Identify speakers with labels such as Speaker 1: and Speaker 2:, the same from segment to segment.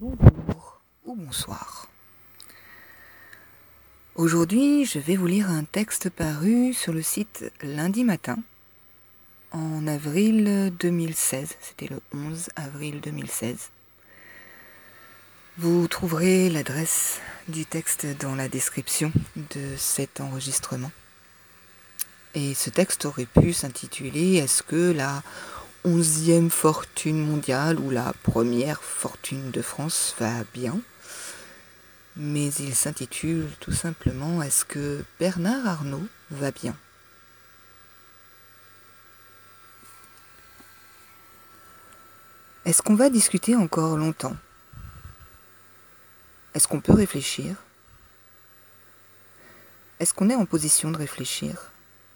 Speaker 1: Bonjour ou bonsoir. Aujourd'hui, je vais vous lire un texte paru sur le site Lundi Matin en avril 2016. C'était le 11 avril 2016. Vous trouverez l'adresse du texte dans la description de cet enregistrement. Et ce texte aurait pu s'intituler « Est-ce que la 11e fortune mondiale ou la première fortune de France va bien ?» Mais il s'intitule tout simplement « Est-ce que Bernard Arnault va bien ?» Est-ce qu'on va discuter encore longtemps? Est-ce qu'on peut réfléchir? Est-ce qu'on est en position de réfléchir?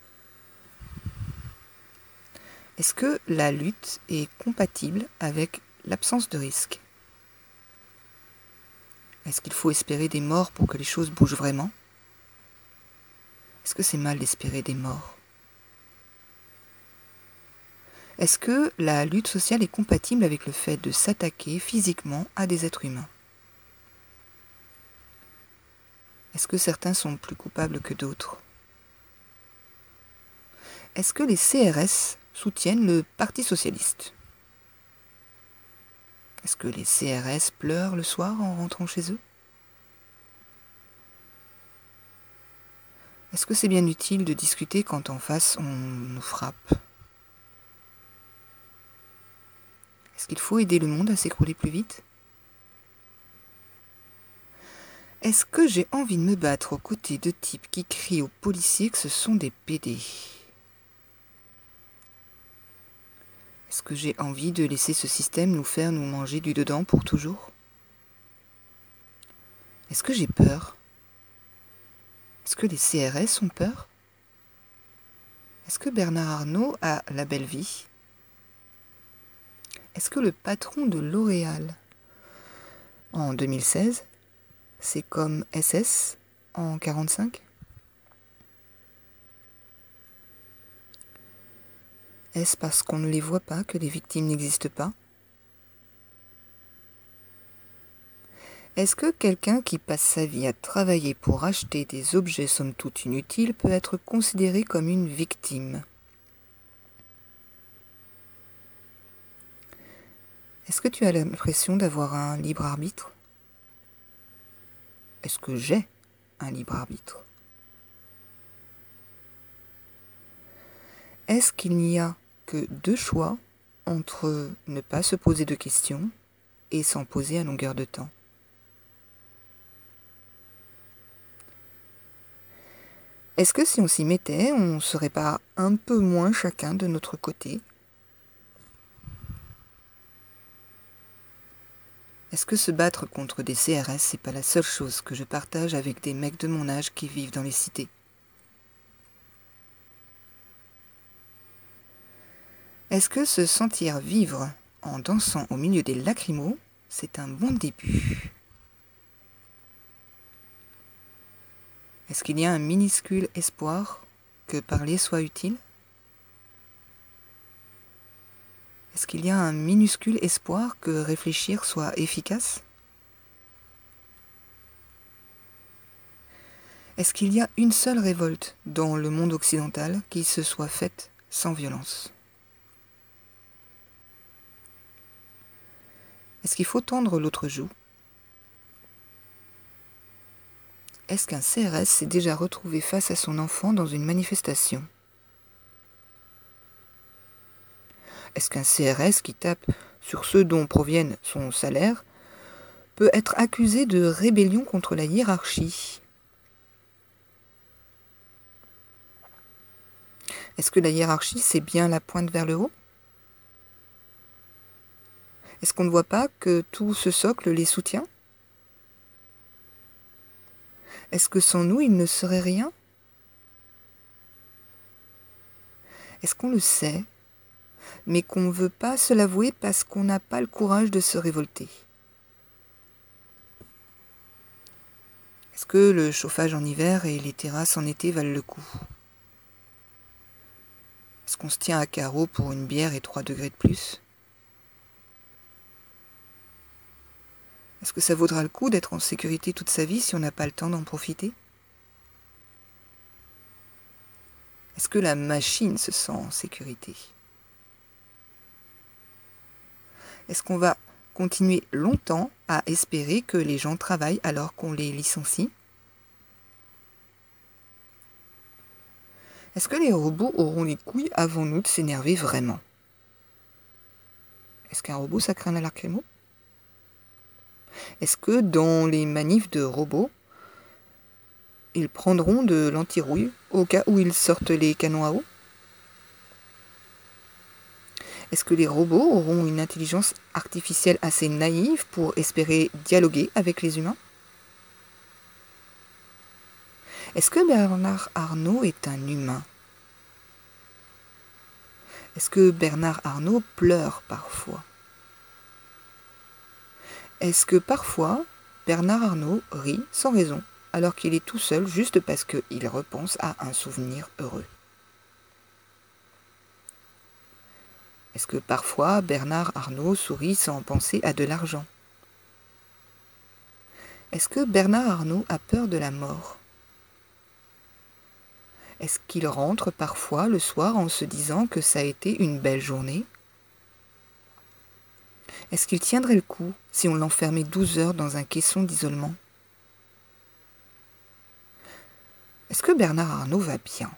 Speaker 1: Est-ce que la lutte est compatible avec l'absence de risque? Est-ce qu'il faut espérer des morts pour que les choses bougent vraiment? Est-ce que c'est mal d'espérer des morts? Est-ce que la lutte sociale est compatible avec le fait de s'attaquer physiquement à des êtres humains? Est-ce que certains sont plus coupables que d'autres? Est-ce que les CRS soutiennent le Parti socialiste? Est-ce que les CRS pleurent le soir en rentrant chez eux? Est-ce que c'est bien utile de discuter quand en face on nous frappe? Est-ce qu'il faut aider le monde à s'écrouler plus vite? Est-ce que j'ai envie de me battre aux côtés de types qui crient aux policiers que ce sont des PD? Est-ce que j'ai envie de laisser ce système nous faire nous manger du dedans pour toujours? Est-ce que j'ai peur? Est-ce que les CRS ont peur? Est-ce que Bernard Arnault a la belle vie? Est-ce que le patron de L'Oréal en 2016, c'est comme SS en 1945? Est-ce parce qu'on ne les voit pas que les victimes n'existent pas? Est-ce que quelqu'un qui passe sa vie à travailler pour acheter des objets somme toute inutiles peut être considéré comme une victime? Est-ce que tu as l'impression d'avoir un libre arbitre? Est-ce que j'ai un libre arbitre? Est-ce qu'il n'y a que deux choix entre ne pas se poser de questions et s'en poser à longueur de temps? Est-ce que si on s'y mettait, on ne serait pas un peu moins chacun de notre côté? Est-ce que se battre contre des CRS, c'est pas la seule chose que je partage avec des mecs de mon âge qui vivent dans les cités? Est-ce que se sentir vivre en dansant au milieu des lacrymos, c'est un bon début? Est-ce qu'il y a un minuscule espoir que parler soit utile? Est-ce qu'il y a un minuscule espoir que réfléchir soit efficace? Est-ce qu'il y a une seule révolte dans le monde occidental qui se soit faite sans violence? Est-ce qu'il faut tendre l'autre joue? Est-ce qu'un CRS s'est déjà retrouvé face à son enfant dans une manifestation? Est-ce qu'un CRS qui tape sur ceux dont proviennent son salaire peut être accusé de rébellion contre la hiérarchie? Est-ce que la hiérarchie, c'est bien la pointe vers le haut? Est-ce qu'on ne voit pas que tout ce socle les soutient? Est-ce que sans nous, il ne serait rien? Est-ce qu'on le sait, mais qu'on ne veut pas se l'avouer parce qu'on n'a pas le courage de se révolter? Est-ce que le chauffage en hiver et les terrasses en été valent le coup? Est-ce qu'on se tient à carreau pour une bière et 3 degrés de plus? Est-ce que ça vaudra le coup d'être en sécurité toute sa vie si on n'a pas le temps d'en profiter? Est-ce que la machine se sent en sécurité? Est-ce qu'on va continuer longtemps à espérer que les gens travaillent alors qu'on les licencie? Est-ce que les robots auront les couilles avant nous de s'énerver vraiment? Est-ce qu'un robot ça craint la lacrymo? Est-ce que dans les manifs de robots, ils prendront de l'anti-rouille au cas où ils sortent les canons à eau? Est-ce que les robots auront une intelligence artificielle assez naïve pour espérer dialoguer avec les humains? Est-ce que Bernard Arnault est un humain? Est-ce que Bernard Arnault pleure parfois? Est-ce que parfois Bernard Arnault rit sans raison alors qu'il est tout seul juste parce qu'il repense à un souvenir heureux? Est-ce que parfois Bernard Arnault sourit sans penser à de l'argent? Est-ce que Bernard Arnault a peur de la mort? Est-ce qu'il rentre parfois le soir en se disant que ça a été une belle journée? Est-ce qu'il tiendrait le coup si on l'enfermait 12 heures dans un caisson d'isolement? Est-ce que Bernard Arnault va bien?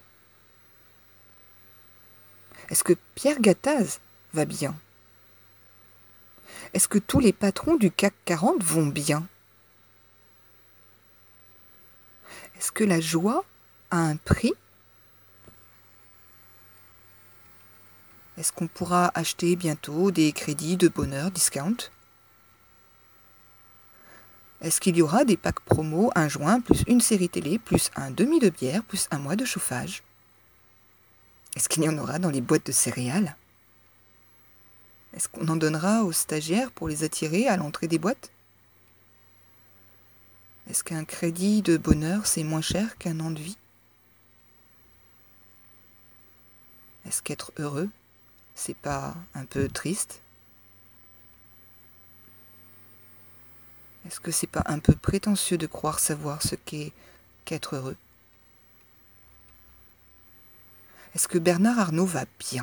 Speaker 1: Est-ce que Pierre Gattaz va bien? Est-ce que tous les patrons du CAC 40 vont bien? Est-ce que la joie a un prix? Est-ce qu'on pourra acheter bientôt des crédits de bonheur discount? Est-ce qu'il y aura des packs promo, un joint, plus une série télé, plus un demi de bière, plus un mois de chauffage? Est-ce qu'il y en aura dans les boîtes de céréales? Est-ce qu'on en donnera aux stagiaires pour les attirer à l'entrée des boîtes? Est-ce qu'un crédit de bonheur c'est moins cher qu'un an de vie? Est-ce qu'être heureux, c'est pas un peu triste? Est-ce que c'est pas un peu prétentieux de croire savoir ce qu'est qu'être heureux? Est-ce que Bernard Arnault va bien?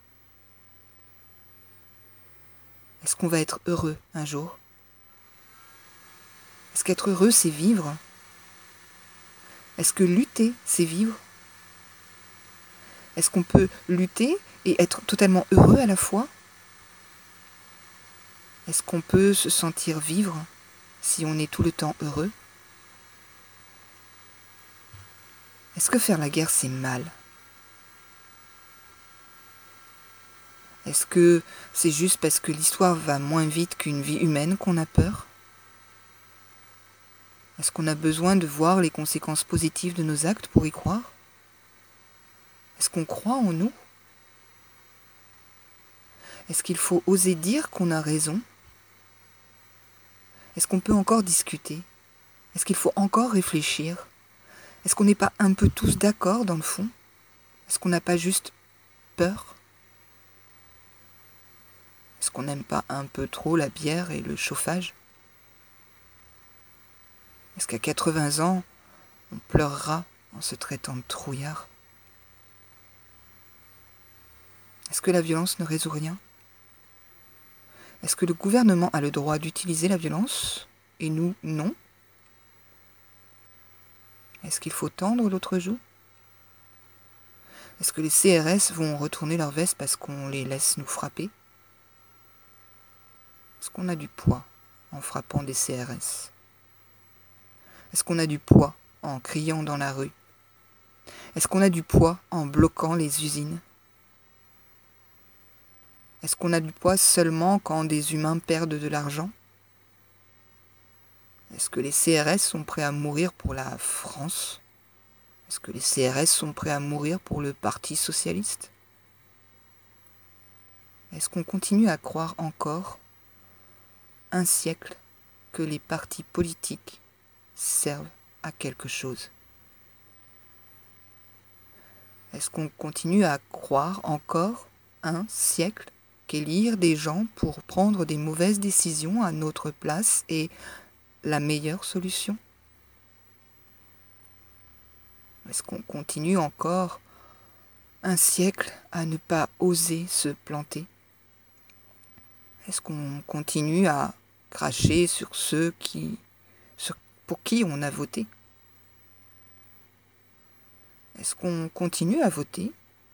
Speaker 1: Est-ce qu'on va être heureux un jour? Est-ce qu'être heureux, c'est vivre? Est-ce que lutter, c'est vivre? Est-ce qu'on peut lutter et être totalement heureux à la fois? Est-ce qu'on peut se sentir vivre si on est tout le temps heureux? Est-ce que faire la guerre, c'est mal? Est-ce que c'est juste parce que l'histoire va moins vite qu'une vie humaine qu'on a peur? Est-ce qu'on a besoin de voir les conséquences positives de nos actes pour y croire? Est-ce qu'on croit en nous? Est-ce qu'il faut oser dire qu'on a raison? Est-ce qu'on peut encore discuter? Est-ce qu'il faut encore réfléchir? Est-ce qu'on n'est pas un peu tous d'accord dans le fond? Est-ce qu'on n'a pas juste peur? Est-ce qu'on n'aime pas un peu trop la bière et le chauffage? Est-ce qu'à 80 ans, on pleurera en se traitant de trouillard? Est-ce que la violence ne résout rien? Est-ce que le gouvernement a le droit d'utiliser la violence et nous, non? Est-ce qu'il faut tendre l'autre joue? Est-ce que les CRS vont retourner leur veste parce qu'on les laisse nous frapper? Est-ce qu'on a du poids en frappant des CRS? Est-ce qu'on a du poids en criant dans la rue? Est-ce qu'on a du poids en bloquant les usines? Est-ce qu'on a du poids seulement quand des humains perdent de l'argent? Est-ce que les CRS sont prêts à mourir pour la France? Est-ce que les CRS sont prêts à mourir pour le Parti socialiste? Est-ce qu'on continue à croire encore, un siècle, que les partis politiques servent à quelque chose? Est-ce qu'on continue à croire encore, un siècle, qu'élire des gens pour prendre des mauvaises décisions à notre place est la meilleure solution? Est-ce qu'on continue encore un siècle à ne pas oser se planter? Est-ce qu'on continue à cracher sur pour qui on a voté? Est-ce qu'on continue à voter?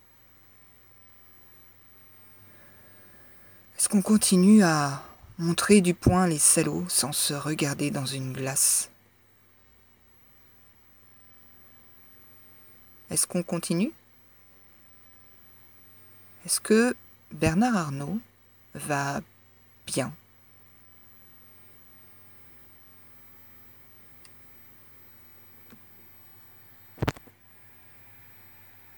Speaker 1: Est-ce qu'on continue à montrer du poing les salauds sans se regarder dans une glace? Est-ce qu'on continue? Est-ce que Bernard Arnault va bien